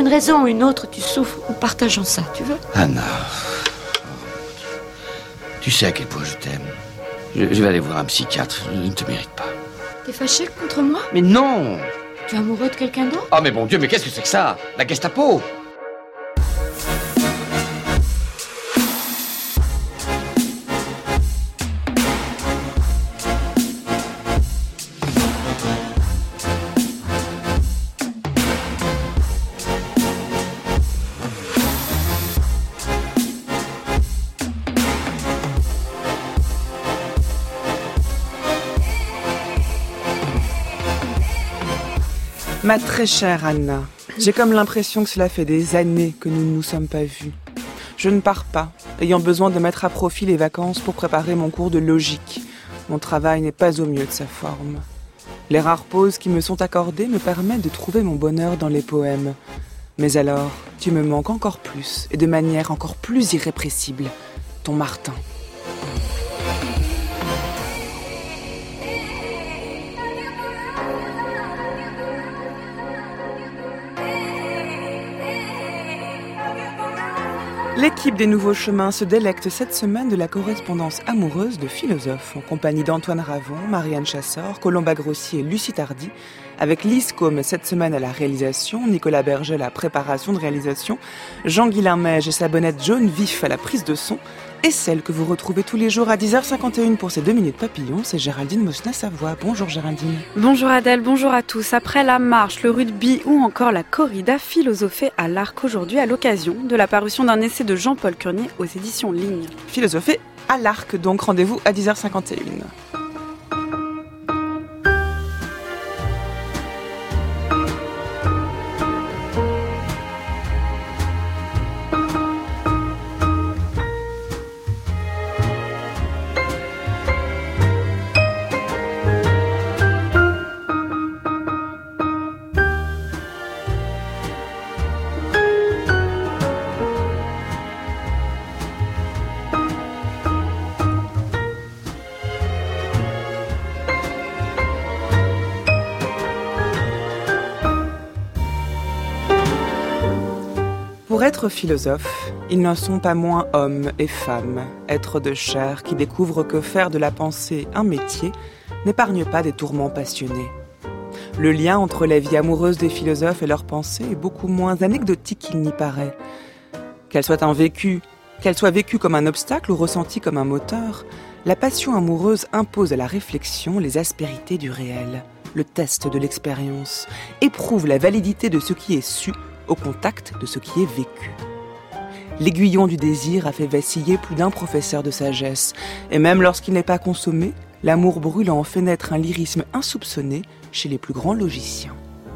une raison ou une autre, tu souffres en partageant ça, tu veux? Anna, tu sais à quel point je t'aime. Je vais aller voir un psychiatre, je ne te mérite pas. T'es fâché contre moi? Mais non! Tu es amoureux de quelqu'un d'autre? Oh mais bon Dieu, mais qu'est-ce que c'est que ça? La Gestapo! Ma très chère Anna, j'ai comme l'impression que cela fait des années que nous ne nous sommes pas vus. Je ne pars pas, ayant besoin de mettre à profit les vacances pour préparer mon cours de logique. Mon travail n'est pas au mieux de sa forme. Les rares pauses qui me sont accordées me permettent de trouver mon bonheur dans les poèmes. Mais alors, tu me manques encore plus, et de manière encore plus irrépressible. Ton Martin. L'équipe des Nouveaux Chemins se délecte cette semaine de la correspondance amoureuse de philosophes, en compagnie d'Antoine Ravon, Marianne Chassor, Colomba Grossi et Lucie Tardy, avec Lise Côme cette semaine à la réalisation, Nicolas Berger à la préparation de réalisation, Jean-Guilain Meige et sa bonnette jaune vif à la prise de son, et celle que vous retrouvez tous les jours à 10h51 pour ces 2 minutes papillons, c'est Géraldine Mosna-Savoie. Bonjour Géraldine. Bonjour Adèle, bonjour à tous. Après la marche, le rugby ou encore la corrida, philosophée à l'Arc aujourd'hui à l'occasion de la parution d'un essai de Jean-Paul Curnier aux éditions Ligne. Philosophée à l'Arc, donc rendez-vous à 10h51. Pour être philosophes, ils n'en sont pas moins hommes et femmes, êtres de chair qui découvrent que faire de la pensée un métier n'épargne pas des tourments passionnés. Le lien entre la vie amoureuse des philosophes et leurs pensées est beaucoup moins anecdotique qu'il n'y paraît. Qu'elle soit vécue comme un obstacle ou ressentie comme un moteur, la passion amoureuse impose à la réflexion les aspérités du réel, le test de l'expérience, éprouve la validité de ce qui est su au contact de ce qui est vécu. L'aiguillon du désir a fait vaciller plus d'un professeur de sagesse, et même lorsqu'il n'est pas consommé, l'amour brûlant fait naître un lyrisme insoupçonné chez les plus grands logiciens.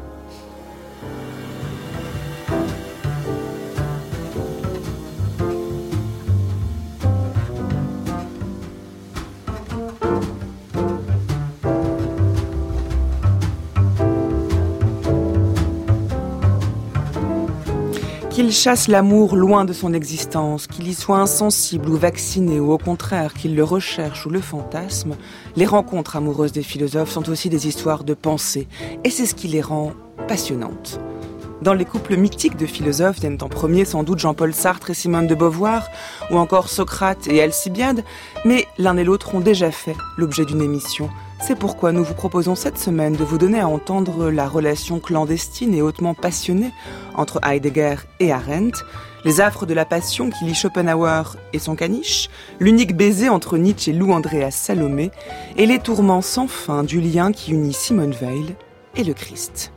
Qu'il chasse l'amour loin de son existence, qu'il y soit insensible ou vacciné, ou au contraire qu'il le recherche ou le fantasme, les rencontres amoureuses des philosophes sont aussi des histoires de pensée, et c'est ce qui les rend passionnantes. Dans les couples mythiques de philosophes viennent en premier sans doute Jean-Paul Sartre et Simone de Beauvoir, ou encore Socrate et Alcibiade, mais l'un et l'autre ont déjà fait l'objet d'une émission. C'est pourquoi nous vous proposons cette semaine de vous donner à entendre la relation clandestine et hautement passionnée entre Heidegger et Arendt, les affres de la passion qui lie Schopenhauer et son caniche, l'unique baiser entre Nietzsche et Lou Andréas Salomé, et les tourments sans fin du lien qui unit Simone Weil et le Christ.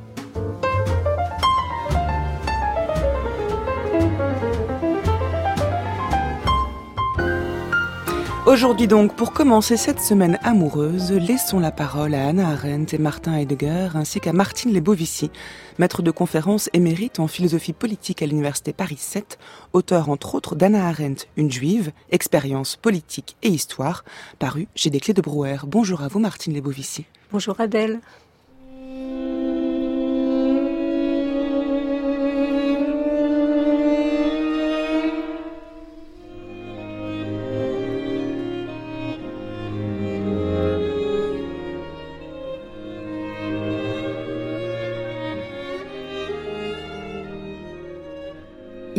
Aujourd'hui donc, pour commencer cette semaine amoureuse, laissons la parole à Hannah Arendt et Martin Heidegger, ainsi qu'à Martine Lebovici, maître de conférences émérite en philosophie politique à l'université Paris 7, auteur entre autres d'Hannah Arendt, une juive, expérience politique et histoire, paru chez Des Clés de Brouwer. Bonjour à vous Martine Lebovici. Bonjour Adèle.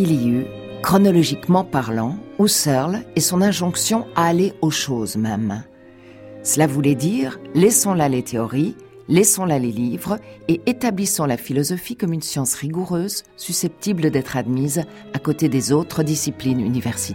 il y eut, chronologiquement parlant, Husserl et son injonction à aller aux choses même. Cela voulait dire « laissons là les théories, laissons là les livres et établissons la philosophie comme une science rigoureuse, susceptible d'être admise à côté des autres disciplines universitaires. »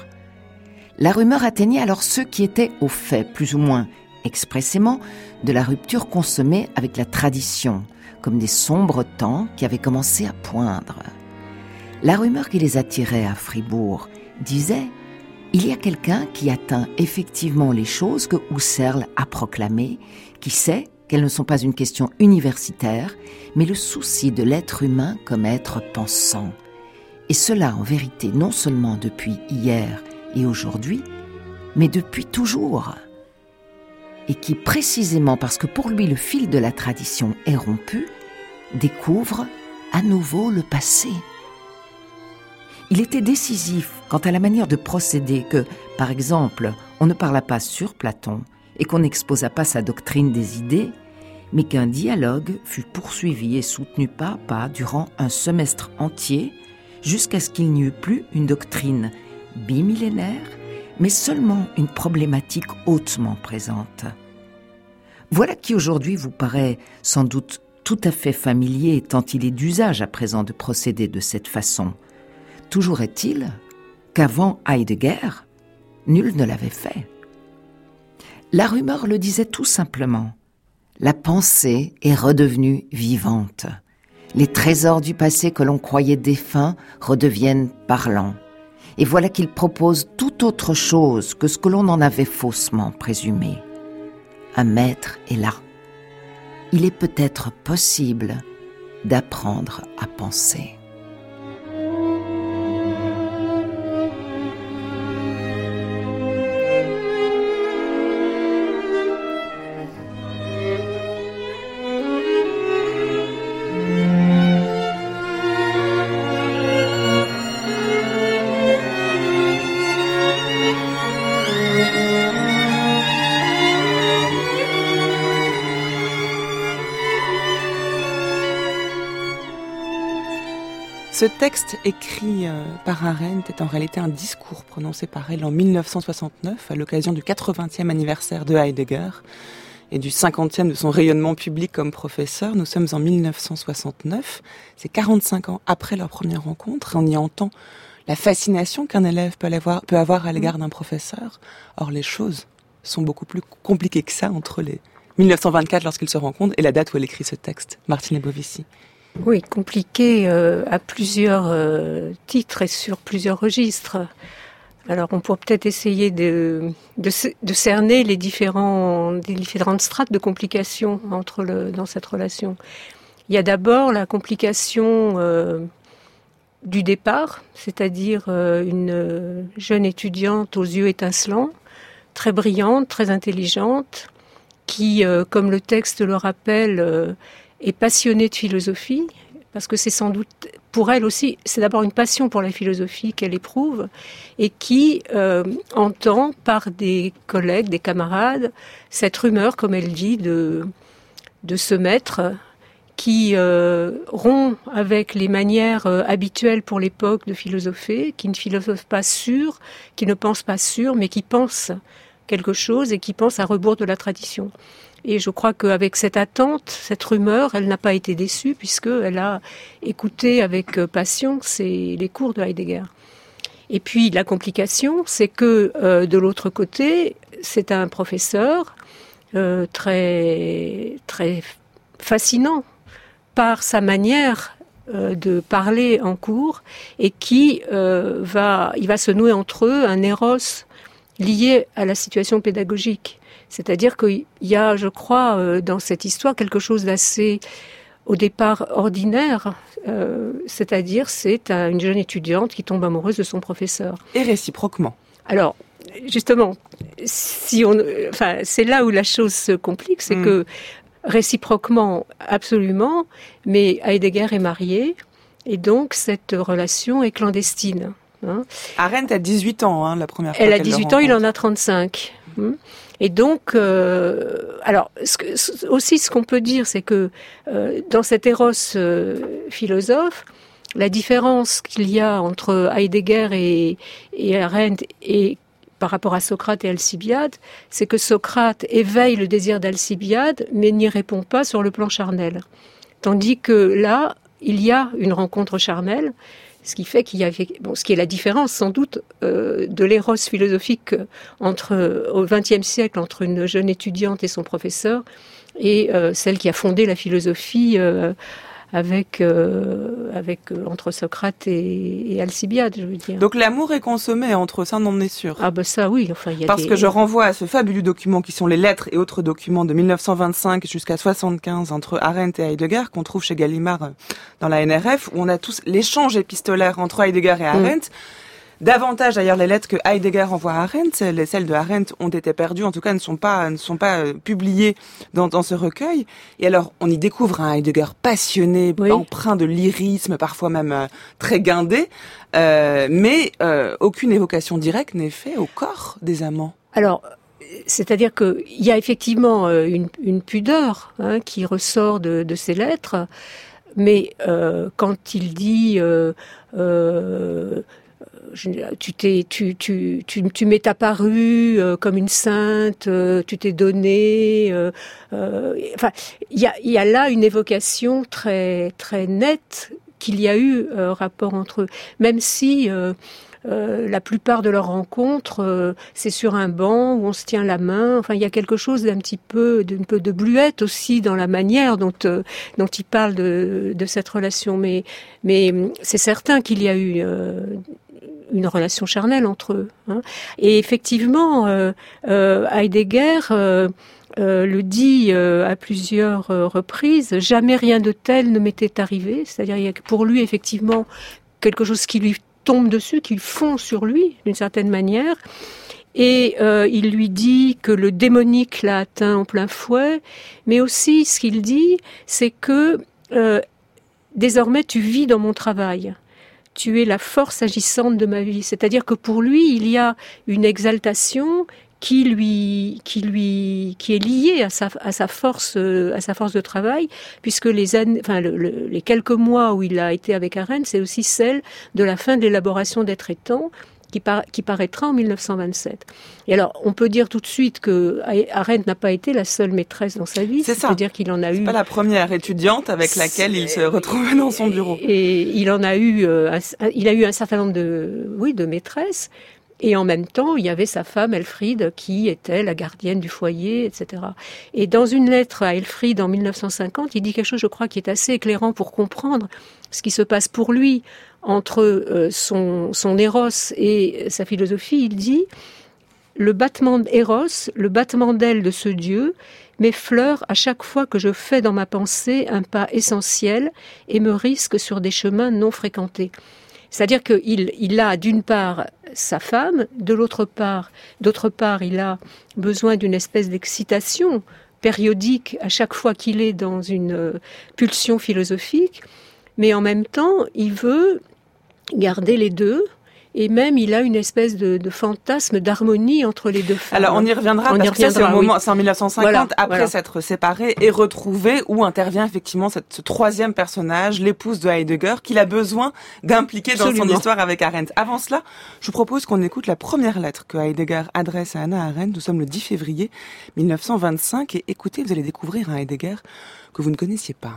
La rumeur atteignait alors ceux qui étaient au fait, plus ou moins expressément, de la rupture consommée avec la tradition, comme des sombres temps qui avaient commencé à poindre. La rumeur qui les attirait à Fribourg disait « Il y a quelqu'un qui atteint effectivement les choses que Husserl a proclamées, qui sait qu'elles ne sont pas une question universitaire, mais le souci de l'être humain comme être pensant. Et cela, en vérité, non seulement depuis hier et aujourd'hui, mais depuis toujours. Et qui, précisément parce que pour lui le fil de la tradition est rompu, découvre à nouveau le passé. » Il était décisif quant à la manière de procéder que, par exemple, on ne parla pas sur Platon et qu'on n'exposa pas sa doctrine des idées, mais qu'un dialogue fut poursuivi et soutenu pas à pas durant un semestre entier jusqu'à ce qu'il n'y eût plus une doctrine bimillénaire, mais seulement une problématique hautement présente. Voilà qui aujourd'hui vous paraît sans doute tout à fait familier tant il est d'usage à présent de procéder de cette façon. Toujours est-il qu'avant Heidegger, nul ne l'avait fait. La rumeur le disait tout simplement. La pensée est redevenue vivante. Les trésors du passé que l'on croyait défunts redeviennent parlants. Et voilà qu'il propose tout autre chose que ce que l'on en avait faussement présumé. Un maître est là. Il est peut-être possible d'apprendre à penser. Ce texte écrit par Arendt est en réalité un discours prononcé par elle en 1969 à l'occasion du 80e anniversaire de Heidegger et du 50e de son rayonnement public comme professeur. Nous sommes en 1969, c'est 45 ans après leur première rencontre. On y entend la fascination qu'un élève peut avoir à l'égard d'un professeur. Or, les choses sont beaucoup plus compliquées que ça entre les 1924 lorsqu'ils se rencontrent et la date où elle écrit ce texte. Martine Lebovici. Oui, compliqué à plusieurs titres et sur plusieurs registres. Alors, on pourrait peut-être essayer de cerner les différentes strates de complications dans cette relation. Il y a d'abord la complication du départ, c'est-à-dire une jeune étudiante aux yeux étincelants, très brillante, très intelligente, qui, comme le texte le rappelle, est passionnée de philosophie, parce que c'est sans doute, pour elle aussi, c'est d'abord une passion pour la philosophie qu'elle éprouve, et qui entend par des collègues, des camarades, cette rumeur, comme elle dit, de ce maître qui rompt avec les manières habituelles pour l'époque de philosopher, qui ne philosophe pas sûr, qui ne pense pas sûr, mais qui pense quelque chose et qui pense à rebours de la tradition. Et je crois qu'avec cette attente, cette rumeur, elle n'a pas été déçue puisqu'elle a écouté avec passion les cours de Heidegger. Et puis la complication, c'est que de l'autre côté, c'est un professeur très, très fascinant par sa manière de parler en cours et il va se nouer entre eux un éros lié à la situation pédagogique. C'est-à-dire qu'il y a, je crois, dans cette histoire quelque chose d'assez, au départ, ordinaire. C'est-à-dire, c'est une jeune étudiante qui tombe amoureuse de son professeur. Et réciproquement. Alors, justement, c'est là où la chose se complique, c'est que réciproquement, absolument, mais Heidegger est marié, et donc cette relation est clandestine. Arendt a 18 ans, la première fois. Elle a 18 ans, il en a 35. Et donc, alors, ce qu'on peut dire, c'est que dans cet éros philosophe, la différence qu'il y a entre Heidegger et Arendt et par rapport à Socrate et Alcibiade, c'est que Socrate éveille le désir d'Alcibiade, mais n'y répond pas sur le plan charnel. Tandis que là, il y a une rencontre charnelle, ce qui fait qu'il y a, ce qui est la différence sans doute de l'éros philosophique au XXe siècle entre une jeune étudiante et son professeur, et celle qui a fondé la philosophie entre Socrate et Alcibiade, je veux dire. Donc l'amour est consommé entre ça, on en est sûr. Ah ben ça oui, enfin Parce que je renvoie à ce fabuleux document qui sont les lettres et autres documents de 1925 jusqu'à 75 entre Arendt et Heidegger qu'on trouve chez Gallimard dans la NRF, où on a tous l'échange épistolaire entre Heidegger et Arendt. Davantage d'ailleurs les lettres que Heidegger envoie à Arendt, celles de Arendt ont été perdues, en tout cas ne sont pas publiées dans ce recueil. Et alors on y découvre un Heidegger passionné, empreint de lyrisme, parfois même très guindé, mais aucune évocation directe n'est faite au corps des amants. Alors, c'est-à-dire qu'il y a effectivement une pudeur qui ressort de ces lettres, mais quand il dit tu m'es apparue comme une sainte, tu t'es donnée. Enfin, il y a là une évocation très très nette qu'il y a eu rapport entre eux, même si la plupart de leurs rencontres, c'est sur un banc où on se tient la main. Enfin, il y a quelque chose d'un peu de bluette aussi dans la manière dont il parle de cette relation. Mais c'est certain qu'il y a eu une relation charnelle entre eux. Et effectivement, Heidegger le dit à plusieurs reprises, jamais rien de tel ne m'était arrivé. C'est-à-dire, il y a pour lui effectivement quelque chose qui lui tombe dessus, qui fond sur lui d'une certaine manière. Et il lui dit que le démonique l'a atteint en plein fouet, mais aussi ce qu'il dit, c'est que désormais tu vis dans mon travail. Tu es la force agissante de ma vie. C'est-à-dire que pour lui, il y a une exaltation qui est liée à sa force de travail, puisque les quelques mois où il a été avec Arendt, c'est aussi celle de la fin de l'élaboration d'Être et Temps, qui paraîtra en 1927. Et alors, on peut dire tout de suite que Arendt n'a pas été la seule maîtresse dans sa vie. C'est ça. C'est-à-dire qu'il en a eu. C'est pas la première étudiante avec laquelle il se retrouvait dans son bureau. Et il en a eu, il a eu un certain nombre de maîtresses. Et en même temps, il y avait sa femme Elfriede qui était la gardienne du foyer, etc. Et dans une lettre à Elfriede en 1950, il dit quelque chose, je crois, qui est assez éclairant pour comprendre ce qui se passe pour lui entre son éros et sa philosophie. Il dit « Le battement d'éros, le battement d'aile de ce Dieu, m'effleure à chaque fois que je fais dans ma pensée un pas essentiel et me risque sur des chemins non fréquentés. » C'est-à-dire qu'il a d'une part sa femme, d'autre part, il a besoin d'une espèce d'excitation périodique à chaque fois qu'il est dans une pulsion philosophique, mais en même temps, il veut garder les deux. Et même, il a une espèce de fantasme d'harmonie entre les deux femmes. Alors, on y reviendra, parce que c'est au moment, c'est en 1950, après s'être séparés et retrouvés, où intervient effectivement ce troisième personnage, l'épouse de Heidegger, qu'il a besoin d'impliquer dans son histoire avec Arendt. Avant cela, je vous propose qu'on écoute la première lettre que Heidegger adresse à Hannah Arendt. Nous sommes le 10 février 1925, et écoutez, vous allez découvrir un Heidegger que vous ne connaissiez pas.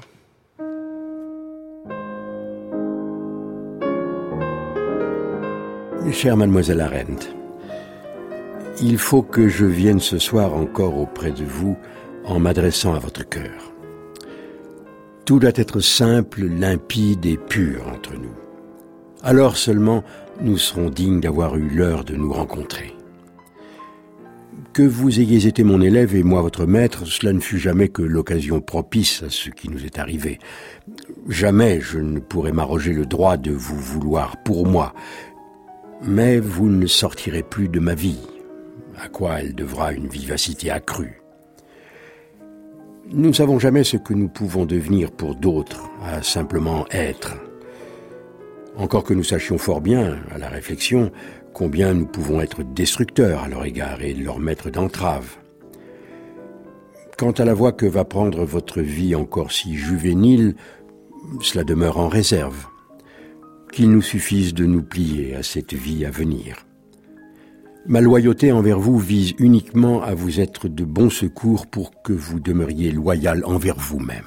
Chère mademoiselle Arendt, il faut que je vienne ce soir encore auprès de vous en m'adressant à votre cœur. Tout doit être simple, limpide et pur entre nous. Alors seulement nous serons dignes d'avoir eu l'heure de nous rencontrer. Que vous ayez été mon élève et moi votre maître, cela ne fut jamais que l'occasion propice à ce qui nous est arrivé. Jamais je ne pourrais m'arroger le droit de vous vouloir pour moi. Mais vous ne sortirez plus de ma vie, à quoi elle devra une vivacité accrue. Nous ne savons jamais ce que nous pouvons devenir pour d'autres, à simplement être. Encore que nous sachions fort bien, à la réflexion, combien nous pouvons être destructeurs à leur égard et leur mettre d'entraves. Quant à la voie que va prendre votre vie encore si juvénile, cela demeure en réserve. qu'il nous suffise de nous plier à cette vie à venir. Ma loyauté envers vous vise uniquement à vous être de bon secours pour que vous demeuriez loyal envers vous-même.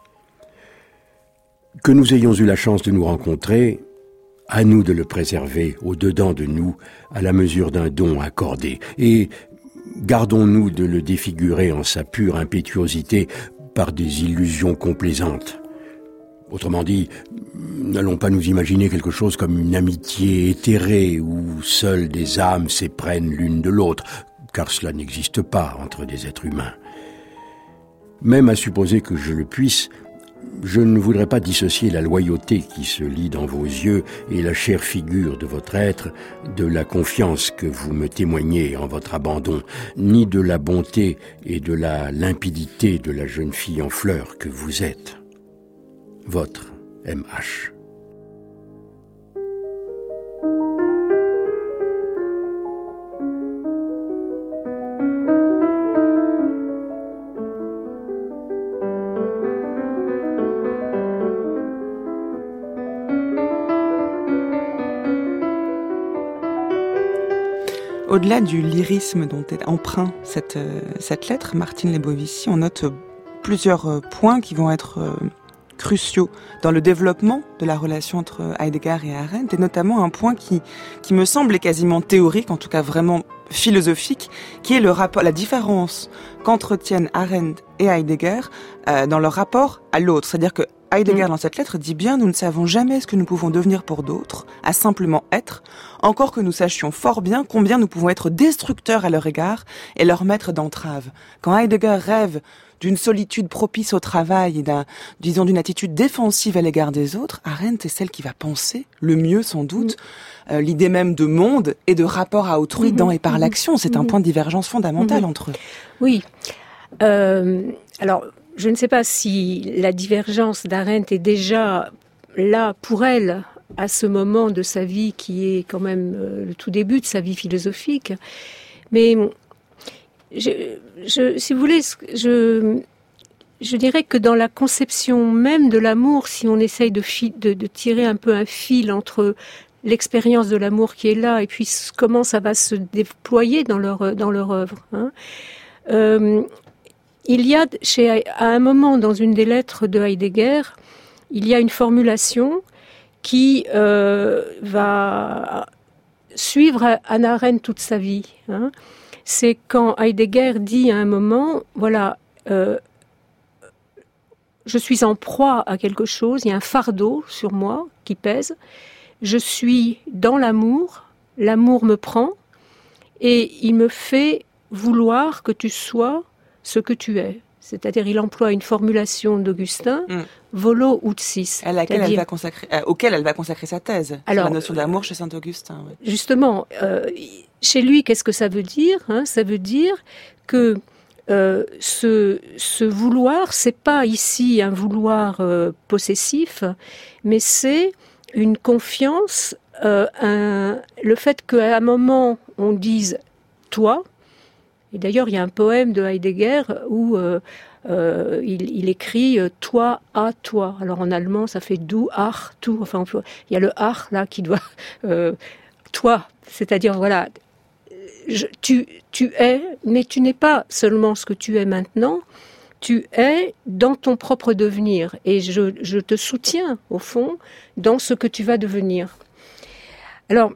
Que nous ayons eu la chance de nous rencontrer, à nous de le préserver au-dedans de nous, à la mesure d'un don accordé, et gardons-nous de le défigurer en sa pure impétuosité par des illusions complaisantes. Autrement dit, n'allons pas nous imaginer quelque chose comme une amitié éthérée où seules des âmes s'éprennent l'une de l'autre, car cela n'existe pas entre des êtres humains. Même à supposer que je le puisse, je ne voudrais pas dissocier la loyauté qui se lit dans vos yeux et la chère figure de votre être de la confiance que vous me témoignez en votre abandon, ni de la bonté et de la limpidité de la jeune fille en fleurs que vous êtes. Votre M.H. Au-delà du lyrisme dont est empreint cette lettre, Martine Lebovici, on note plusieurs points qui vont être cruciaux dans le développement de la relation entre Heidegger et Arendt, et notamment un point qui me semble quasiment théorique, en tout cas vraiment philosophique, qui est le rapport, la différence qu'entretiennent Arendt et Heidegger dans leur rapport à l'autre. C'est-à-dire que Heidegger, dans cette lettre, dit bien « Nous ne savons jamais ce que nous pouvons devenir pour d'autres, à simplement être, encore que nous sachions fort bien combien nous pouvons être destructeurs à leur égard et leur mettre d'entrave. » Quand Heidegger rêve d'une solitude propice au travail et d'une attitude défensive à l'égard des autres, Arendt est celle qui va penser, le mieux sans doute, l'idée même de monde et de rapport à autrui dans et par l'action. C'est un point de divergence fondamentale entre eux. Oui. Alors, je ne sais pas si la divergence d'Arendt est déjà là pour elle, à ce moment de sa vie qui est quand même le tout début de sa vie philosophique. Mais si vous voulez, je dirais que dans la conception même de l'amour, si on essaye de tirer un peu un fil entre l'expérience de l'amour qui est là et puis comment ça va se déployer dans leur œuvre, hein, il y a à un moment dans une des lettres de Heidegger, il y a une formulation qui va suivre Hannah Arendt toute sa vie. Hein. C'est quand Heidegger dit à un moment, voilà, je suis en proie à quelque chose, il y a un fardeau sur moi qui pèse, je suis dans l'amour, l'amour me prend et il me fait vouloir que tu sois ce que tu es. C'est-à-dire, il emploie une formulation d'Augustin, volo utsis. Auquel elle va consacrer sa thèse. Alors, sur la notion d'amour chez Saint-Augustin. Oui. Justement, chez lui, qu'est-ce que ça veut dire, hein? Ça veut dire que ce vouloir, c'est pas ici un vouloir possessif, mais c'est une confiance, le fait qu'à un moment, on dise « toi », et d'ailleurs, il y a un poème de Heidegger où il écrit « toi à toi ». Alors en allemand, ça fait « du ach, tu ». Enfin, il y a le « ach » là qui doit « toi », c'est-à-dire voilà, tu es, mais tu n'es pas seulement ce que tu es maintenant, tu es dans ton propre devenir. Et je te soutiens, au fond, dans ce que tu vas devenir. Alors,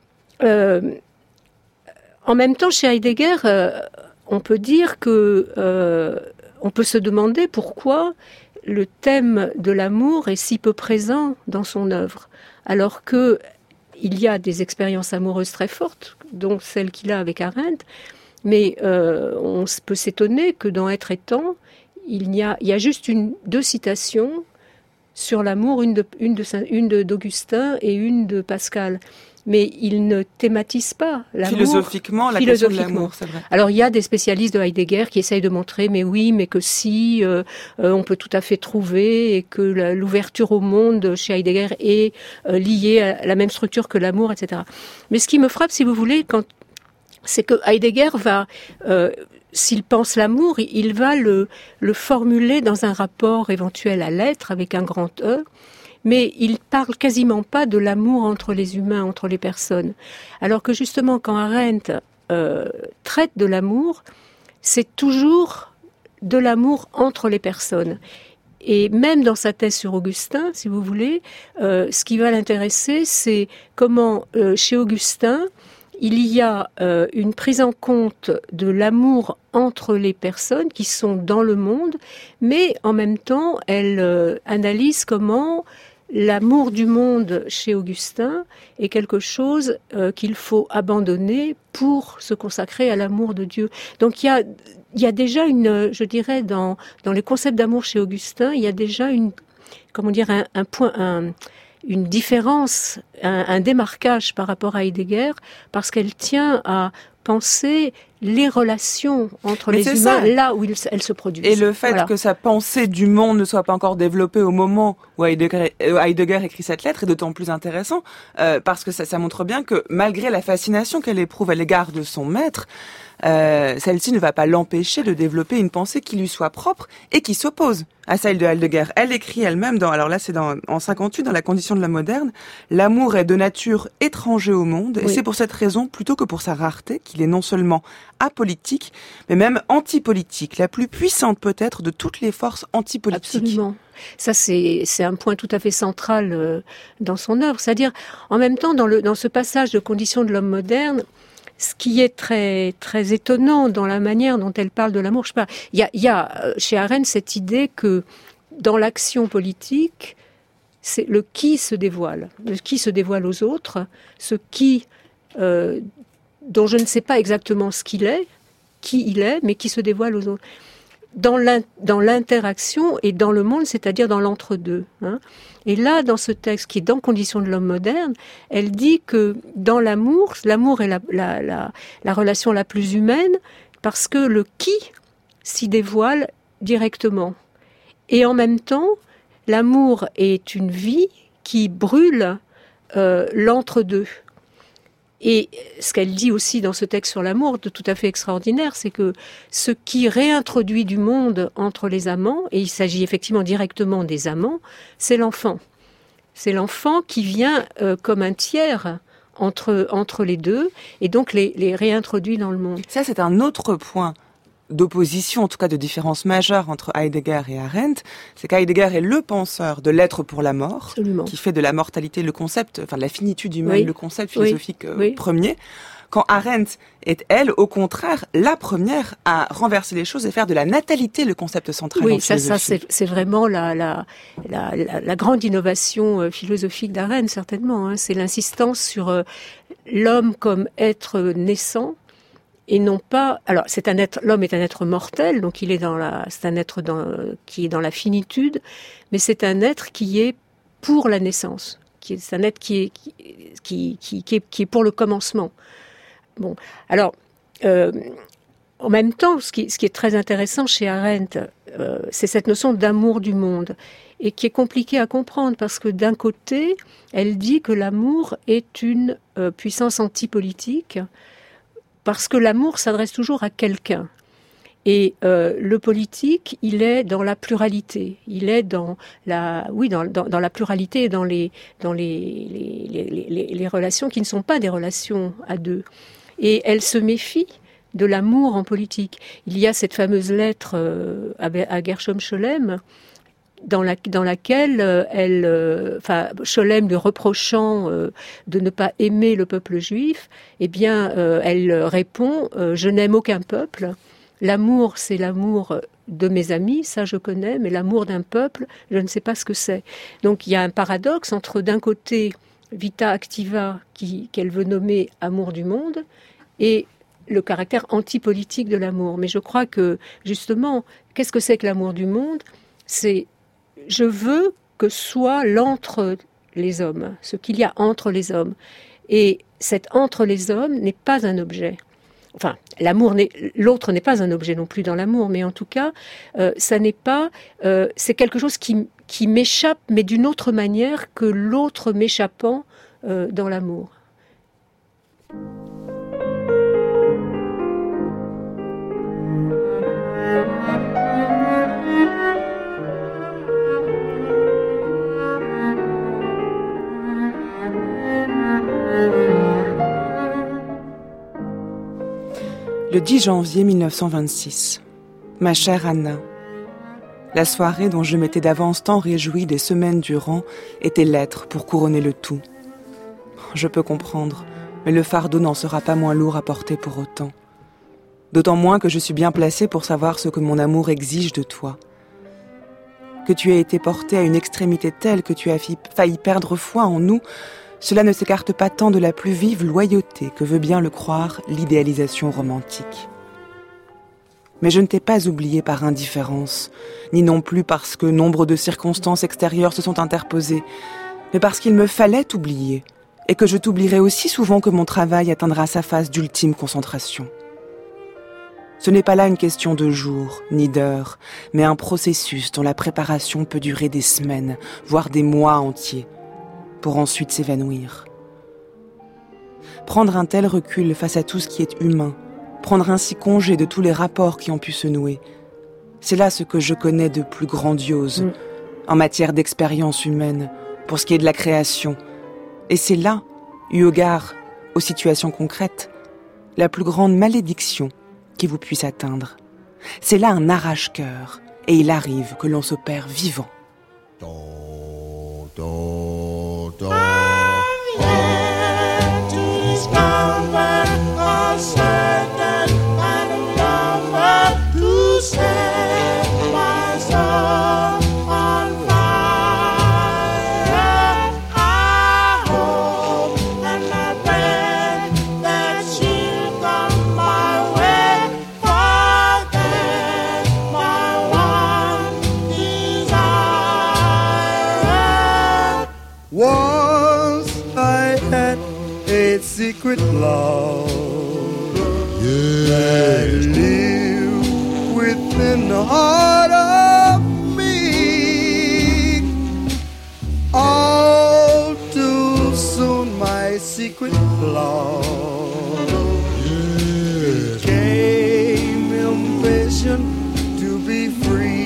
en même temps, chez Heidegger, on peut dire que on peut se demander pourquoi le thème de l'amour est si peu présent dans son œuvre, alors que il y a des expériences amoureuses très fortes, dont celle qu'il a avec Arendt, mais on peut s'étonner que dans Être et temps, il y a juste deux citations sur l'amour, une d'Augustin et une de Pascal. Mais il ne thématise pas l'amour. Philosophiquement, la question de l'amour, c'est vrai. Alors, il y a des spécialistes de Heidegger qui essayent de montrer, mais oui, mais que si, on peut tout à fait trouver, et que l'ouverture au monde chez Heidegger est liée à la même structure que l'amour, etc. Mais ce qui me frappe, si vous voulez, c'est que Heidegger va, s'il pense l'amour, il va le formuler dans un rapport éventuel à l'être, avec un grand E, mais il parle quasiment pas de l'amour entre les humains, entre les personnes. Alors que justement, quand Arendt traite de l'amour, c'est toujours de l'amour entre les personnes. Et même dans sa thèse sur Augustin, si vous voulez, ce qui va l'intéresser, c'est comment, chez Augustin, il y a une prise en compte de l'amour entre les personnes qui sont dans le monde, mais en même temps, elle analyse comment l'amour du monde chez Augustin est quelque chose qu'il faut abandonner pour se consacrer à l'amour de Dieu. Donc il y a déjà je dirais, dans les concepts d'amour chez Augustin, il y a déjà une différence, un démarquage par rapport à Heidegger, parce qu'elle tient à penser les relations entre les humains là où elles se produisent. Et le fait que sa pensée du monde ne soit pas encore développée au moment où Heidegger écrit cette lettre est d'autant plus intéressant, parce que ça montre bien que malgré la fascination qu'elle éprouve à l'égard de son maître, celle-ci ne va pas l'empêcher de développer une pensée qui lui soit propre et qui s'oppose à celle de Heidegger. Elle écrit elle-même en 58, dans La condition de l'homme moderne, l'amour est de nature étranger au monde, et c'est pour cette raison, plutôt que pour sa rareté, qu'il est non seulement apolitique, mais même antipolitique, la plus puissante peut-être de toutes les forces antipolitiques. Absolument. Ça, c'est un point tout à fait central dans son œuvre. C'est-à-dire, en même temps, dans ce passage de condition de l'homme moderne, ce qui est très très étonnant dans la manière dont elle parle de l'amour, il y a chez Arendt cette idée que dans l'action politique, c'est le qui se dévoile aux autres, ce qui dont je ne sais pas exactement qui il est, mais qui se dévoile aux autres. Dans l'interaction et dans le monde, c'est-à-dire dans l'entre-deux. Et là, dans ce texte qui est dans Conditions de l'homme moderne, elle dit que dans l'amour est la relation la plus humaine parce que le qui s'y dévoile directement. Et en même temps, l'amour est une vie qui brûle l'entre-deux. Et ce qu'elle dit aussi dans ce texte sur l'amour, de tout à fait extraordinaire, c'est que ce qui réintroduit du monde entre les amants, et il s'agit effectivement directement des amants, c'est l'enfant. C'est l'enfant qui vient comme un tiers entre les deux, et donc les réintroduit dans le monde. Ça, c'est un autre point d'opposition, en tout cas de différence majeure entre Heidegger et Arendt, c'est qu'Heidegger est le penseur de l'être pour la mort, Absolument. Qui fait de la mortalité le concept, enfin de la finitude humaine, le concept philosophique premier, quand Arendt est, elle, au contraire, la première à renverser les choses et faire de la natalité le concept central. Oui, ça c'est vraiment la grande innovation philosophique d'Arendt, certainement. C'est l'insistance sur l'homme comme être naissant, et non pas. Alors, l'homme est un être mortel, donc c'est un être qui est dans la finitude, mais c'est un être qui est pour la naissance, c'est un être qui est pour le commencement. Bon, alors, en même temps, ce qui est très intéressant chez Arendt, c'est cette notion d'amour du monde, et qui est compliquée à comprendre, parce que d'un côté, elle dit que l'amour est une puissance antipolitique, parce que l'amour s'adresse toujours à quelqu'un. Et le politique, il est dans la pluralité. Il est dans la pluralité et dans les relations qui ne sont pas des relations à deux. Et elle se méfie de l'amour en politique. Il y a cette fameuse lettre à Gershom Scholem, dans laquelle Scholem lui reprochant de ne pas aimer le peuple juif, elle répond je n'aime aucun peuple. L'amour, c'est l'amour de mes amis, ça je connais, mais l'amour d'un peuple, je ne sais pas ce que c'est. Donc il y a un paradoxe entre, d'un côté, Vita Activa, qu'elle veut nommer amour du monde, et le caractère antipolitique de l'amour. Mais je crois que, justement, qu'est-ce que c'est que l'amour du monde ? C'est je veux que soit l'entre les hommes, ce qu'il y a entre les hommes. Et cet entre les hommes n'est pas un objet. Enfin, l'autre n'est pas un objet non plus dans l'amour, mais en tout cas, ça n'est pas, c'est quelque chose qui m'échappe, mais d'une autre manière que l'autre m'échappant dans l'amour. Le 10 janvier 1926. Ma chère Anna, la soirée dont je m'étais d'avance tant réjouie des semaines durant était l'être pour couronner le tout. Je peux comprendre, mais le fardeau n'en sera pas moins lourd à porter pour autant. D'autant moins que je suis bien placée pour savoir ce que mon amour exige de toi. Que tu aies été portée à une extrémité telle que tu as failli perdre foi en nous, cela ne s'écarte pas tant de la plus vive loyauté que veut bien le croire l'idéalisation romantique. Mais je ne t'ai pas oublié par indifférence, ni non plus parce que nombre de circonstances extérieures se sont interposées, mais parce qu'il me fallait t'oublier, et que je t'oublierai aussi souvent que mon travail atteindra sa phase d'ultime concentration. Ce n'est pas là une question de jours, ni d'heures, mais un processus dont la préparation peut durer des semaines, voire des mois entiers, pour ensuite s'évanouir. Prendre un tel recul face à tout ce qui est humain, prendre ainsi congé de tous les rapports qui ont pu se nouer, c'est là ce que je connais de plus grandiose en matière d'expérience humaine, pour ce qui est de la création. Et c'est là, eu égard aux situations concrètes, la plus grande malédiction qui vous puisse atteindre. C'est là un arrache-cœur, et il arrive que l'on se perd vivant. Secret love that live within the heart of me. All too soon my secret love became impatient to be free.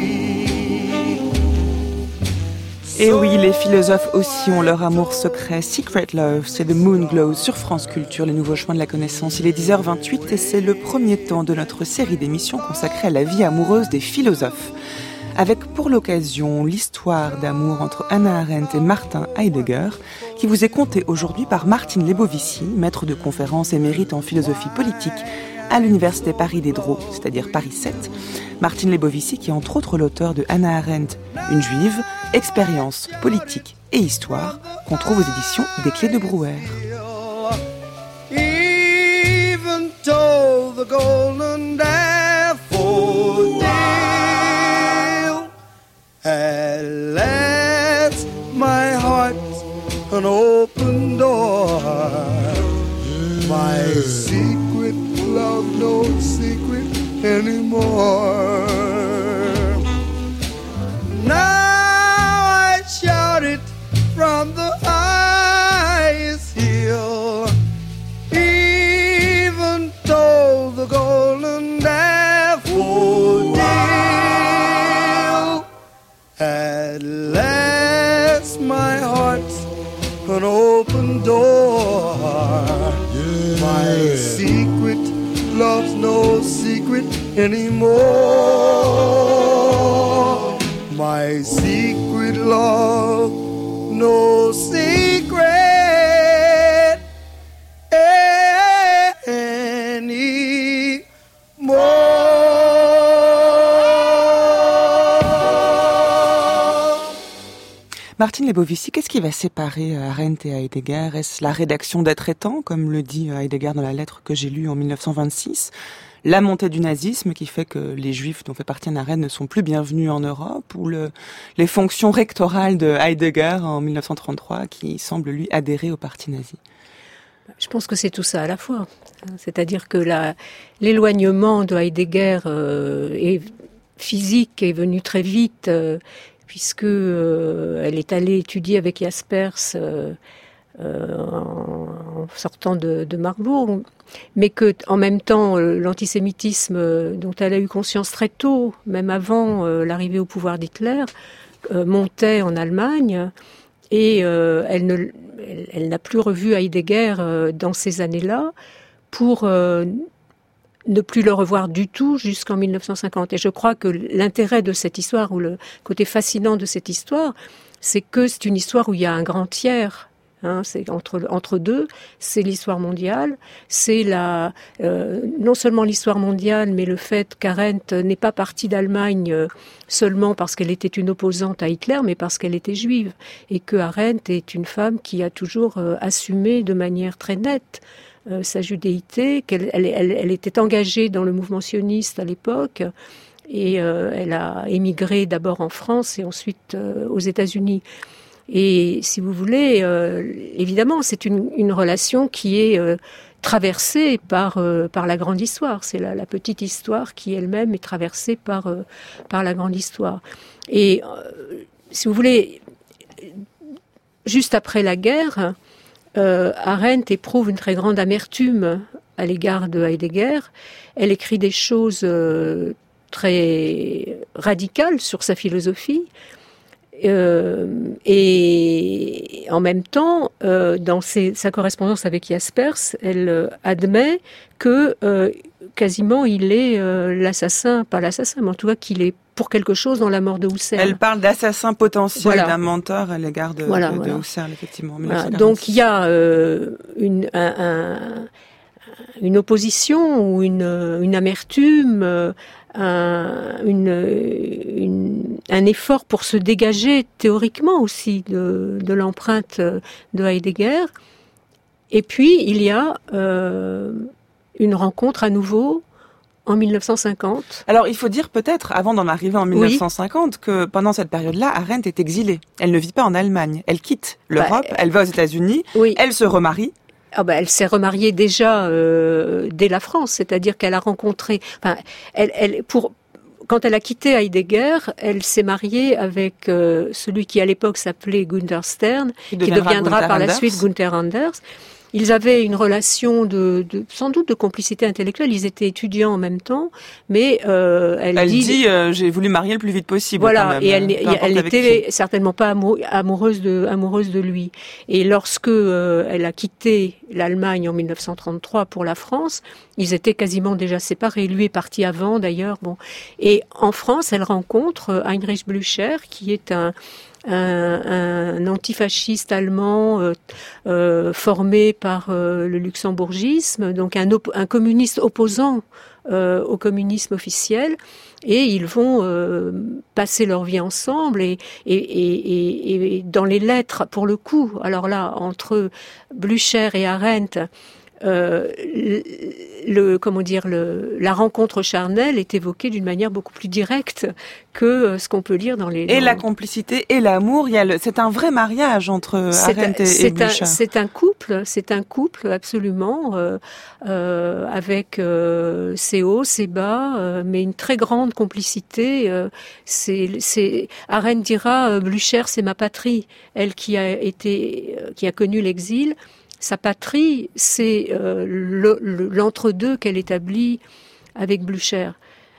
Et oui, les philosophes aussi ont leur amour secret. Secret Love, c'est The Moon Glows sur France Culture, les nouveaux chemins de la connaissance. Il est 10h28 et c'est le premier temps de notre série d'émissions consacrée à la vie amoureuse des philosophes. Avec pour l'occasion l'histoire d'amour entre Hannah Arendt et Martin Heidegger, qui vous est contée aujourd'hui par Martine Lebovici, maître de conférences émérite en philosophie politique à l'Université Paris Diderot, c'est-à-dire Paris 7. Martine Lebovici, qui est entre autres l'auteur de Hannah Arendt, une juive, expérience, politique et histoire, qu'on trouve aux éditions des Clés de Brouwer. Even though the golden daffodil had left my heart an open door, my secret love no secret anymore. Now I shout it from the highest hill, even though the golden daffodil had left my heart an open door. My secret love's no secret anymore. My secret love, no secret anymore. Martine Lebovici, qu'est-ce qui va séparer Arendt et Heidegger? Est-ce la rédaction d'être étant, comme le dit Heidegger dans la lettre que j'ai lue en 1926? La montée du nazisme qui fait que les juifs dont fait partie Hannah Arendt ne sont plus bienvenus en Europe, ou les fonctions rectorales de Heidegger en 1933 qui semble lui adhérer au parti nazi? Je pense que c'est tout ça à la fois. C'est-à-dire que l'éloignement de Heidegger est physique est venu très vite, puisque elle est allée étudier avec Jaspers en sortant de Marbourg, mais que en même temps l'antisémitisme dont elle a eu conscience très tôt, même avant l'arrivée au pouvoir d'Hitler, montait en Allemagne, et elle n'a plus revu Heidegger dans ces années-là pour ne plus le revoir du tout jusqu'en 1950. Et je crois que l'intérêt de cette histoire, ou le côté fascinant de cette histoire, c'est que c'est une histoire où il y a un grand tiers. C'est entre deux, c'est l'histoire mondiale, c'est non seulement l'histoire mondiale, mais le fait qu'Arendt n'est pas partie d'Allemagne seulement parce qu'elle était une opposante à Hitler, mais parce qu'elle était juive, et que Arendt est une femme qui a toujours assumé de manière très nette sa judéité, qu'elle était engagée dans le mouvement sioniste à l'époque, et elle a émigré d'abord en France et ensuite aux États-Unis. Et si vous voulez, évidemment, c'est une relation qui est traversée par la grande histoire. C'est la petite histoire qui elle-même est traversée par la grande histoire. Et si vous voulez, juste après la guerre, Arendt éprouve une très grande amertume à l'égard de Heidegger. Elle écrit des choses très radicales sur sa philosophie. Et en même temps, dans sa correspondance avec Jaspers, elle admet que quasiment il est l'assassin, pas l'assassin, mais en tout cas qu'il est pour quelque chose dans la mort de Husserl. Elle parle d'assassin potentiel, d'un menteur à l'égard de Husserl, effectivement. Voilà. Donc il y a une opposition ou une amertume, un effort pour se dégager théoriquement aussi de l'empreinte de Heidegger. Et puis il y a une rencontre à nouveau en 1950. Alors il faut dire peut-être, avant d'en arriver en 1950, que pendant cette période-là, Arendt est exilée. Elle ne vit pas en Allemagne. Elle quitte l'Europe, elle va aux États-Unis, elle se remarie. Elle s'est remariée déjà dès la France, c'est-à-dire qu'elle a rencontré. Quand elle a quitté Heidegger, elle s'est mariée avec celui qui à l'époque s'appelait Günther Stern, qui deviendra par la suite Günther Anders. Ils avaient une relation sans doute de complicité intellectuelle. Ils étaient étudiants en même temps, mais elle dit j'ai voulu marier le plus vite possible. Voilà, quand même, et elle n'était certainement pas amoureuse de lui. Et lorsque elle a quitté l'Allemagne en 1933 pour la France, ils étaient quasiment déjà séparés. Lui est parti avant d'ailleurs. Bon, et en France, elle rencontre Heinrich Blücher, qui est un antifasciste allemand formé par le luxembourgisme, donc un communiste opposant au communisme officiel, et ils vont passer leur vie ensemble et dans les lettres, pour le coup, alors là, entre Blücher et Arendt, la rencontre charnelle est évoquée d'une manière beaucoup plus directe que ce qu'on peut lire dans les... Et la complicité et l'amour, c'est un vrai mariage entre Arendt et Blücher. C'est un couple absolument, avec ses hauts, ses bas, mais une très grande complicité. Arendt dira, Blücher, c'est ma patrie. Elle qui a connu l'exil. Sa patrie, c'est l'entre-deux qu'elle établit avec Blücher.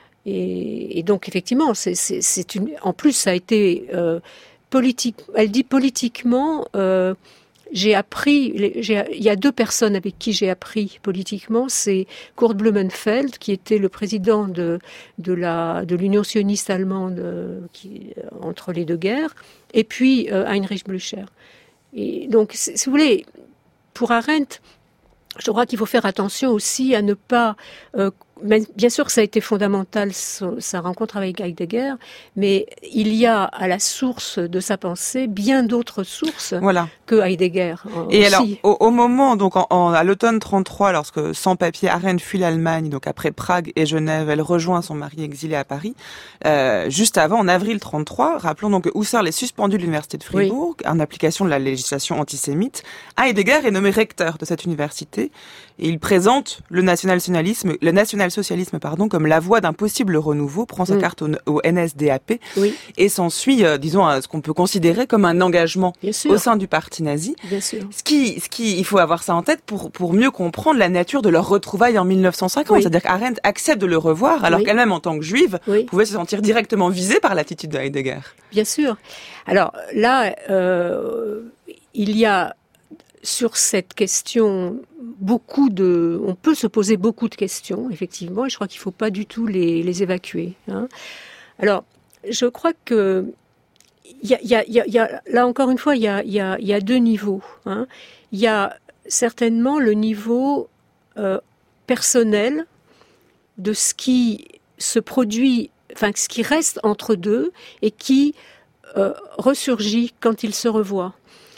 Et donc, effectivement, en plus, ça a été politique. Elle dit politiquement, j'ai appris. Il y a deux personnes avec qui j'ai appris politiquement. C'est Kurt Blumenfeld, qui était le président de l'Union sioniste allemande entre les deux guerres, et puis Heinrich Blücher. Et donc, si vous voulez, pour Arendt, je crois qu'il faut faire attention aussi à ne pas... bien sûr que ça a été fondamental, sa rencontre avec Heidegger, mais il y a à la source de sa pensée bien d'autres sources que Heidegger. Et aussi. alors, au moment, donc à l'automne 33, lorsque sans papier Arendt fuit l'Allemagne, donc après Prague et Genève, elle rejoint son mari exilé à Paris. Juste avant, en avril 33, rappelons donc que Husserl est suspendu de l'université de Fribourg, en application de la législation antisémite. Heidegger est nommé recteur de cette université et il présente le national-socialisme comme la voie d'un possible renouveau, prend sa carte au NSDAP et s'ensuit, disons, ce qu'on peut considérer comme un engagement au sein du parti nazi. Bien sûr. Il faut avoir ça en tête pour mieux comprendre la nature de leur retrouvaille en 1950. C'est-à-dire qu'Arendt accepte de le revoir, alors qu'elle-même, en tant que juive, pouvait se sentir directement visée par l'attitude de Heidegger. Bien sûr. Alors là, il y a sur cette question on peut se poser beaucoup de questions, effectivement, et je crois qu'il ne faut pas du tout les évacuer. Hein. Alors, je crois que là encore une fois, il y a deux niveaux. Hein. Il y a certainement le niveau personnel de ce qui se produit, enfin ce qui reste entre deux et qui ressurgit quand ils se revoient.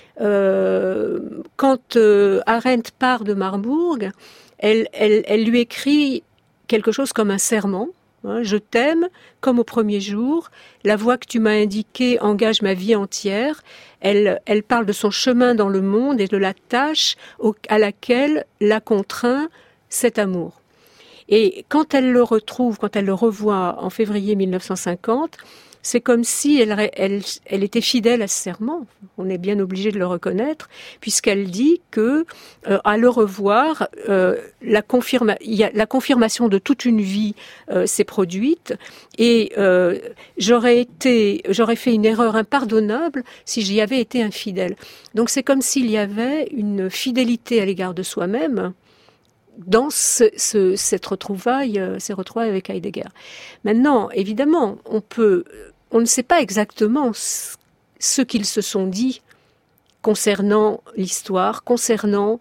Quand Arendt part de Marbourg, elle lui écrit quelque chose comme un serment. Hein, je t'aime comme au premier jour. La voie que tu m'as indiquée engage ma vie entière. Elle parle de son chemin dans le monde et de la tâche à laquelle la contraint cet amour. Et quand elle le retrouve, quand elle le revoit en février 1950, c'est comme si elle était fidèle à ce serment. On est bien obligé de le reconnaître, puisqu'elle dit que, à le revoir, la confirmation de toute une vie s'est produite, et j'aurais fait une erreur impardonnable si j'y avais été infidèle. Donc c'est comme s'il y avait une fidélité à l'égard de soi-même dans cette retrouvaille, ces retrouvailles avec Heidegger. Maintenant, évidemment, on ne sait pas exactement ce qu'ils se sont dit concernant l'histoire, concernant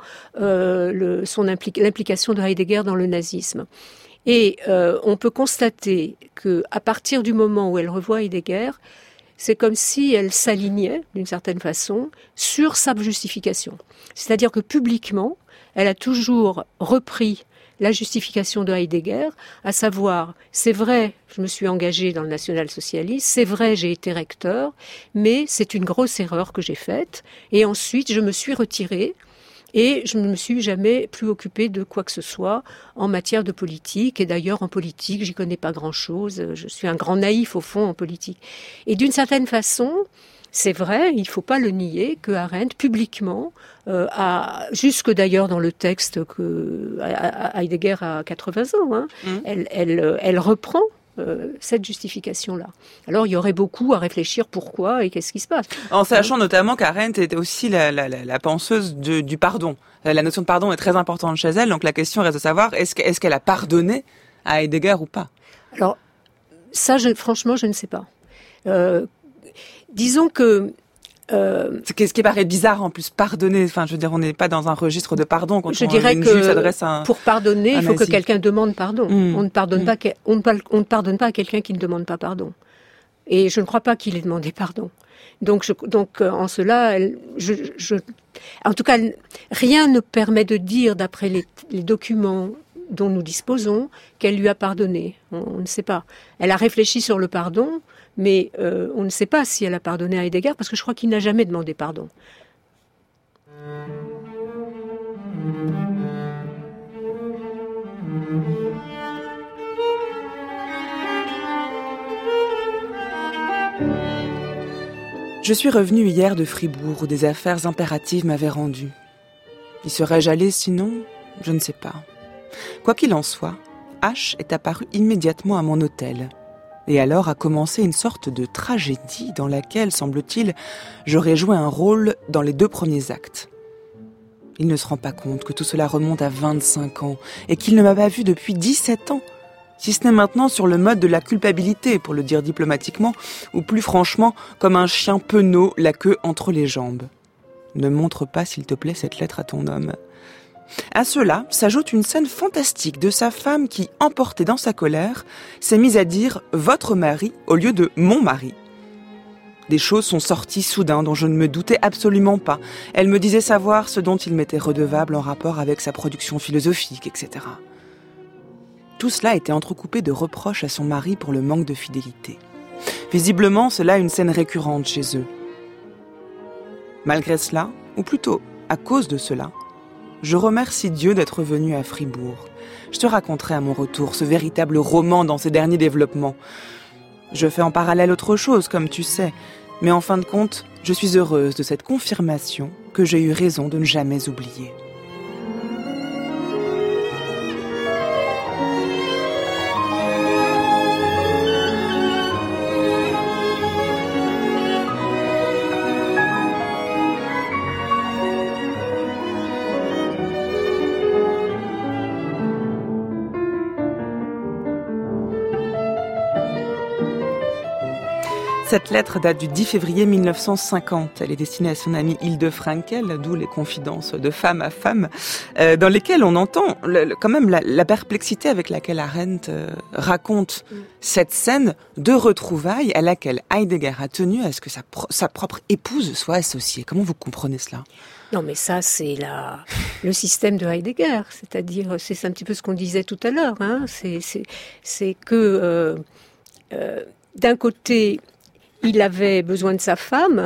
l'implication de Heidegger dans le nazisme. Et on peut constater que à partir du moment où elle revoit Heidegger, c'est comme si elle s'alignait, d'une certaine façon, sur sa justification. C'est-à-dire que publiquement, elle a toujours repris la justification de Heidegger, à savoir, c'est vrai, je me suis engagée dans le national-socialisme, c'est vrai, j'ai été recteur, mais c'est une grosse erreur que j'ai faite, et ensuite je me suis retirée, et je ne me suis jamais plus occupée de quoi que ce soit en matière de politique, et d'ailleurs en politique, j'y connais pas grand-chose, je suis un grand naïf au fond en politique. Et d'une certaine façon, c'est vrai, il ne faut pas le nier, que Arendt, publiquement, jusque d'ailleurs dans le texte que Heidegger a 80 ans, hein, elle reprend cette justification-là. Alors il y aurait beaucoup à réfléchir pourquoi et qu'est-ce qui se passe. En sachant notamment qu'Arendt était aussi la penseuse du pardon. La notion de pardon est très importante chez elle, donc la question reste de savoir est-ce qu'elle a pardonné à Heidegger ou pas. Alors ça, franchement, je ne sais pas. Disons que ce qui paraît bizarre en plus, pardonner. Enfin, je veux dire, on n'est pas dans un registre de pardon quand je dirais une que juive s'adresse à pour pardonner, il faut que nazi. quelqu'un demande pardon. On ne pardonne pas, on ne pardonne pas à quelqu'un qui ne demande pas pardon. Et je ne crois pas qu'il ait demandé pardon. Donc en cela, en tout cas, rien ne permet de dire, d'après les documents dont nous disposons, qu'elle lui a pardonné. On ne sait pas. Elle a réfléchi sur le pardon, mais on ne sait pas si elle a pardonné à Heidegger, parce que je crois qu'il n'a jamais demandé pardon. Je suis revenue hier de Fribourg, où des affaires impératives m'avaient rendu. Y serais-je allée sinon ? Je ne sais pas. Quoi qu'il en soit, H est apparu immédiatement à mon hôtel. Et alors a commencé une sorte de tragédie dans laquelle, semble-t-il, j'aurais joué un rôle dans les 2 premiers actes. Il ne se rend pas compte que tout cela remonte à 25 ans et qu'il ne m'a pas vu depuis 17 ans, si ce n'est maintenant sur le mode de la culpabilité, pour le dire diplomatiquement, ou plus franchement, comme un chien penaud, la queue entre les jambes. Ne montre pas, s'il te plaît, cette lettre à ton homme. À cela s'ajoute une scène fantastique de sa femme qui, emportée dans sa colère, s'est mise à dire « votre mari » au lieu de « mon mari ». Des choses sont sorties soudain dont je ne me doutais absolument pas. Elle me disait savoir ce dont il m'était redevable en rapport avec sa production philosophique, etc. Tout cela était entrecoupé de reproches à son mari pour le manque de fidélité. Visiblement, cela est une scène récurrente chez eux. Malgré cela, ou plutôt à cause de cela, je remercie Dieu d'être venu à Fribourg. Je te raconterai à mon retour ce véritable roman dans ses derniers développements. Je fais en parallèle autre chose, comme tu sais, mais en fin de compte, je suis heureuse de cette confirmation que j'ai eu raison de ne jamais oublier. Cette lettre date du 10 février 1950. Elle est destinée à son amie Hilde Frankel, d'où les confidences de femme à femme, dans lesquelles on entend quand même la perplexité avec laquelle Arendt raconte cette scène de retrouvailles à laquelle Heidegger a tenu à ce que sa propre épouse soit associée. Comment vous comprenez cela ? Non, mais ça, c'est le système de Heidegger. C'est-à-dire, c'est un petit peu ce qu'on disait tout à l'heure. Hein. C'est que, d'un côté, il avait besoin de sa femme,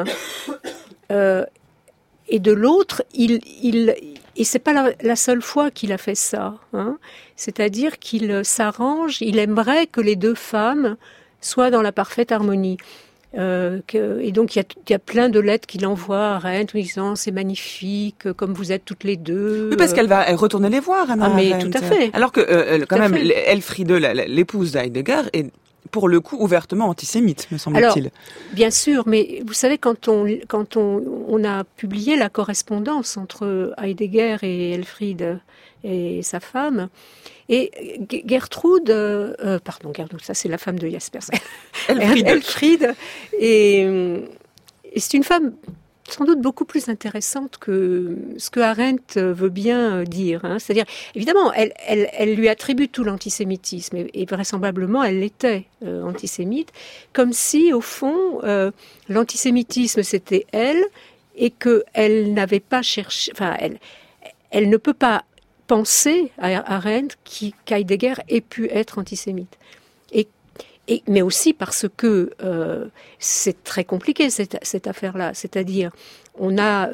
et de l'autre, et c'est pas la seule fois qu'il a fait ça. Hein. C'est-à-dire qu'il s'arrange, il aimerait que les deux femmes soient dans la parfaite harmonie. Et donc il y a plein de lettres qu'il envoie à Arendt, disant c'est magnifique, comme vous êtes toutes les deux. Oui, parce qu'elle va retourner les voir, Anna mais Arendt. Tout à fait. Alors que Elfriede, l'épouse d'Heidegger, est pour le coup ouvertement antisémite, me semble-t-il. Alors, bien sûr, mais vous savez, quand on a publié la correspondance entre Heidegger et Elfriede et sa femme, et Gertrude, ça c'est la femme de Jaspers, Elfriede, et c'est une femme sans doute beaucoup plus intéressante que ce que Arendt veut bien dire. Hein. C'est-à-dire, évidemment, elle lui attribue tout l'antisémitisme, et vraisemblablement, elle l'était antisémite, comme si, au fond, l'antisémitisme, c'était elle, et qu'elle n'avait pas cherché... Enfin, elle ne peut pas penser à Arendt qu'Heidegger ait pu être antisémite. Mais aussi parce que c'est très compliqué cette affaire-là. C'est-à-dire, on a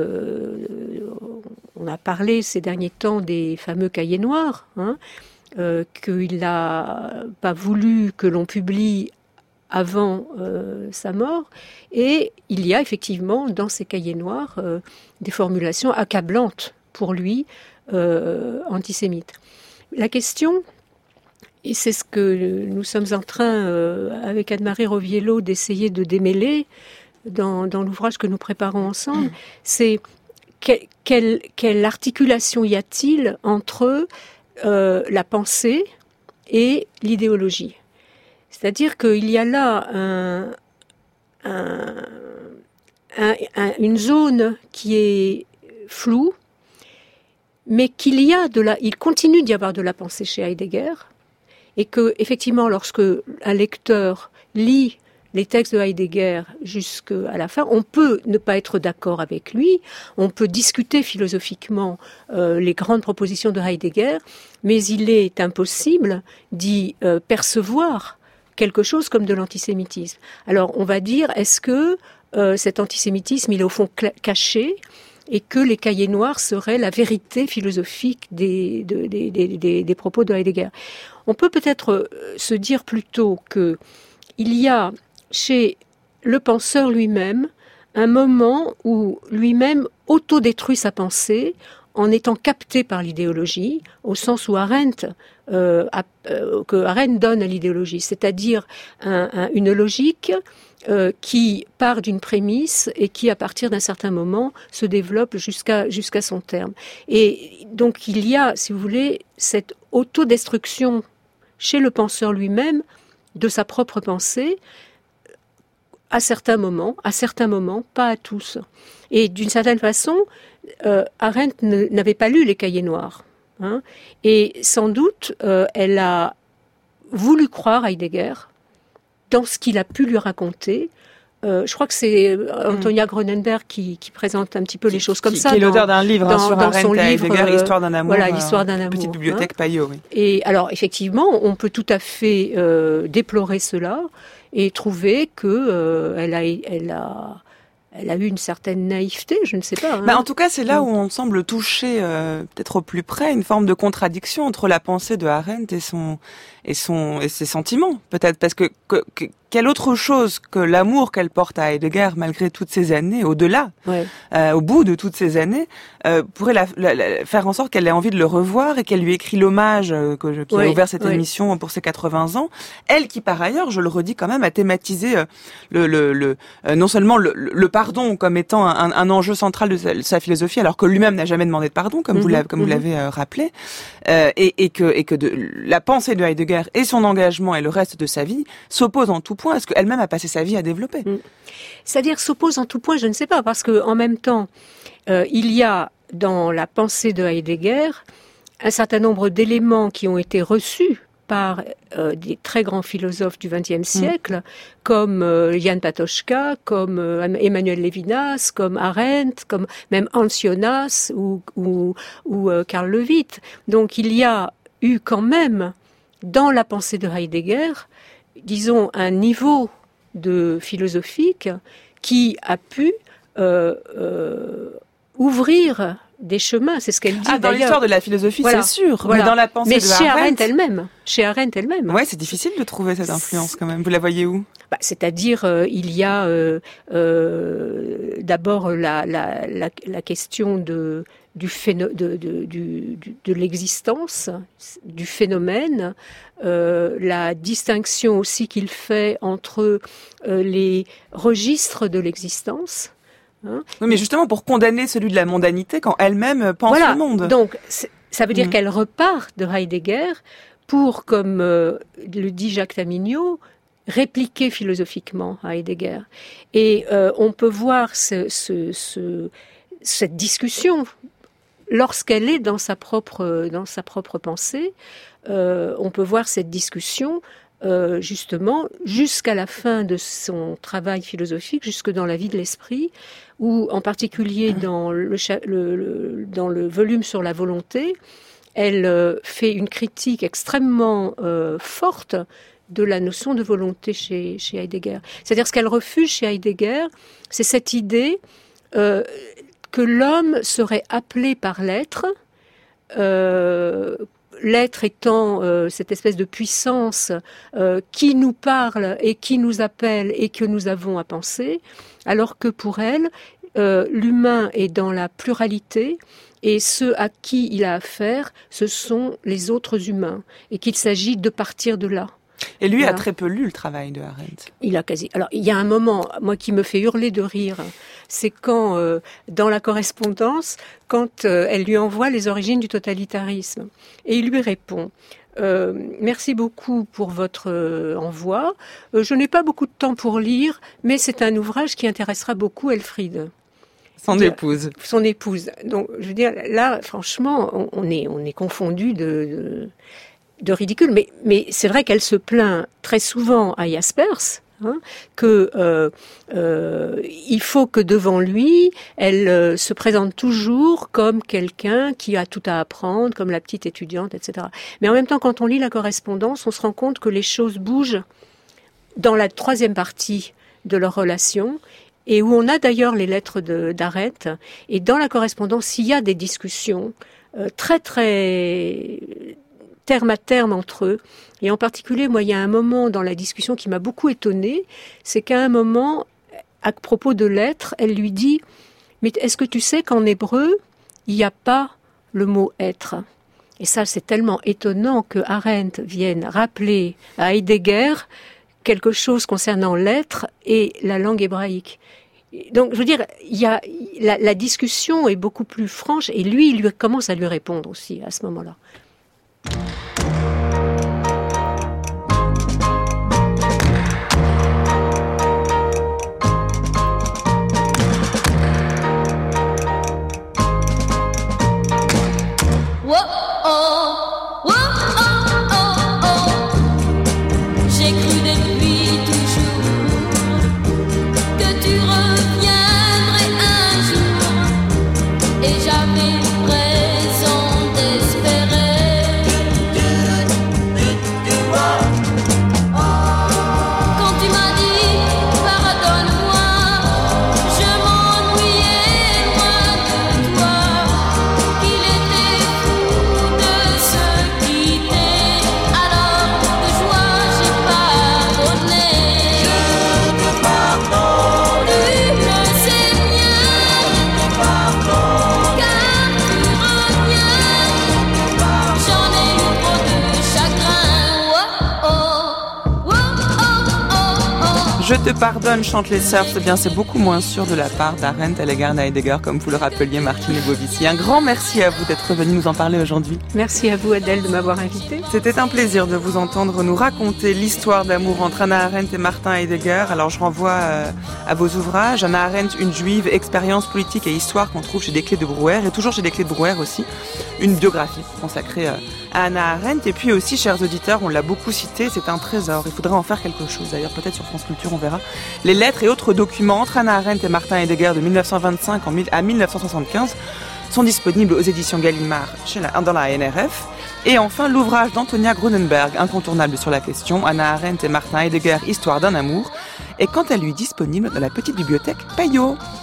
parlé ces derniers temps des fameux cahiers noirs, hein, qu'il n'a pas voulu que l'on publie avant sa mort. Et il y a effectivement dans ces cahiers noirs des formulations accablantes pour lui, antisémites. La question... Et c'est ce que nous sommes en train, avec Anne-Marie Roviello, d'essayer de démêler dans l'ouvrage que nous préparons ensemble. C'est quelle articulation y a-t-il entre la pensée et l'idéologie ? C'est-à-dire qu'il y a là une zone qui est floue, mais il continue d'y avoir de la pensée chez Heidegger. Et que, effectivement, lorsque un lecteur lit les textes de Heidegger jusqu'à la fin, on peut ne pas être d'accord avec lui, on peut discuter philosophiquement les grandes propositions de Heidegger, mais il est impossible d'y percevoir quelque chose comme de l'antisémitisme. Alors, on va dire, est-ce que cet antisémitisme, il est au fond caché, et que les cahiers noirs seraient la vérité philosophique des propos de Heidegger. On peut peut-être se dire plutôt que il y a chez le penseur lui-même un moment où lui-même autodétruit sa pensée en étant capté par l'idéologie, au sens où Arendt donne à l'idéologie, c'est-à-dire une logique qui part d'une prémisse et qui, à partir d'un certain moment, se développe jusqu'à son terme. Et donc, il y a, si vous voulez, cette autodestruction chez le penseur lui-même de sa propre pensée à certains moments, pas à tous. Et d'une certaine façon, Arendt n'avait pas lu les cahiers noirs. Hein, et sans doute, elle a voulu croire Heidegger dans ce qu'il a pu lui raconter. Je crois que c'est Antonia Gronenberg qui présente un petit peu les choses comme ça. Qui est l'auteur d'un livre sur Arendt et Heidegger, Histoire d'un amour. Voilà, Histoire d'un amour. Petite bibliothèque Payot, oui. Et alors, effectivement, on peut tout à fait déplorer cela et trouver que elle a eu une certaine naïveté, je ne sais pas. Hein. En tout cas, c'est là où on semble toucher, peut-être au plus près, une forme de contradiction entre la pensée de Arendt et ses sentiments, peut-être, parce que quelle autre chose que l'amour qu'elle porte à Heidegger malgré toutes ces années, au-delà, au bout de toutes ces années, pourrait faire en sorte qu'elle ait envie de le revoir et qu'elle lui écrit l'hommage qui a ouvert cette émission pour ses 80 ans. Elle qui, par ailleurs, je le redis quand même, a thématisé non seulement le pardon comme étant un enjeu central de sa philosophie, alors que lui-même n'a jamais demandé de pardon, comme vous l'avez rappelé, et que la pensée de Heidegger et son engagement et le reste de sa vie s'opposent en tout point point, est-ce qu'elle-même a passé sa vie à développer? C'est-à-dire s'oppose en tout point, je ne sais pas, parce que en même temps, il y a dans la pensée de Heidegger un certain nombre d'éléments qui ont été reçus par des très grands philosophes du XXe siècle, comme Jan Patočka, comme Emmanuel Levinas, comme Arendt, comme même Hans Jonas ou Karl Levitt. Donc il y a eu quand même, dans la pensée de Heidegger, disons, un niveau de philosophique qui a pu ouvrir des chemins, c'est ce qu'elle dit. Dans l'histoire de la philosophie, voilà. C'est sûr. Voilà. Mais dans la pensée de chez Arendt elle-même. Ouais, c'est difficile de trouver cette influence quand même. Vous la voyez où? C'est-à-dire, il y a d'abord la question de l'existence, du phénomène, la distinction aussi qu'il fait entre les registres de l'existence. Oui, mais justement pour condamner celui de la mondanité quand elle-même pense le monde. Donc ça veut dire qu'elle repart de Heidegger pour, comme le dit Jacques Tamigno, répliquer philosophiquement Heidegger. Et on peut voir cette discussion lorsqu'elle est dans sa propre pensée. On peut voir cette discussion justement jusqu'à la fin de son travail philosophique, jusque dans la vie de l'esprit, où en particulier dans le volume sur la volonté, elle fait une critique extrêmement forte de la notion de volonté chez Heidegger. C'est-à-dire ce qu'elle refuse chez Heidegger, c'est cette idée que l'homme serait appelé par l'être, l'être étant cette espèce de puissance qui nous parle et qui nous appelle et que nous avons à penser, alors que pour elle, l'humain est dans la pluralité et ceux à qui il a affaire, ce sont les autres humains et qu'il s'agit de partir de là. Et lui a très peu lu le travail de Arendt. Il a quasi. Alors il y a un moment, moi, qui me fait hurler de rire, c'est quand dans la correspondance, quand elle lui envoie les origines du totalitarisme, et il lui répond. Merci beaucoup pour votre envoi. Je n'ai pas beaucoup de temps pour lire, mais c'est un ouvrage qui intéressera beaucoup Elfriede. Son épouse. Son épouse. Donc, je veux dire, là, franchement, on est confondus de ridicule. Mais c'est vrai qu'elle se plaint très souvent à Jaspers, que il faut que devant lui, elle se présente toujours comme quelqu'un qui a tout à apprendre, comme la petite étudiante, etc. Mais en même temps, quand on lit la correspondance, on se rend compte que les choses bougent dans la troisième partie de leur relation, et où on a d'ailleurs les lettres d'Arendt. Et dans la correspondance, il y a des discussions très très terme à terme entre eux. Et en particulier, moi, il y a un moment dans la discussion qui m'a beaucoup étonnée, c'est qu'à un moment, à propos de l'être, elle lui dit « Mais est-ce que tu sais qu'en hébreu, il n'y a pas le mot « être » ?» Et ça, c'est tellement étonnant que Arendt vienne rappeler à Heidegger quelque chose concernant l'être et la langue hébraïque. Donc, je veux dire, il y a, la discussion est beaucoup plus franche, et lui, il commence à lui répondre aussi à ce moment-là. Et j'avais raison d'espérer. Je te pardonne, chantent les sœurs. C'est bien, c'est beaucoup moins sûr de la part d'Arendt, Ellegaard, Heidegger, comme vous le rappeliez, Martine Bovici. Un grand merci à vous d'être venu nous en parler aujourd'hui. Merci à vous, Adèle, de m'avoir invitée. C'était un plaisir de vous entendre nous raconter l'histoire d'amour entre Hannah Arendt et Martin Heidegger. Alors je renvoie à vos ouvrages. Hannah Arendt, une juive, expérience politique et histoire, qu'on trouve chez Desclés de Brouwer, et toujours chez Desclés de Brouwer aussi, une biographie consacrée à Hannah Arendt. Et puis aussi, chers auditeurs, on l'a beaucoup cité, c'est un trésor. Il faudrait en faire quelque chose, d'ailleurs peut-être sur France Culture, on verra. Les lettres et autres documents entre Hannah Arendt et Martin Heidegger de 1925 à 1975 sont disponibles aux éditions Gallimard dans la NRF. Et enfin, l'ouvrage d'Antonia Grunenberg, incontournable sur la question, Hannah Arendt et Martin Heidegger, Histoire d'un amour, est quant à lui disponible dans la petite bibliothèque Payot.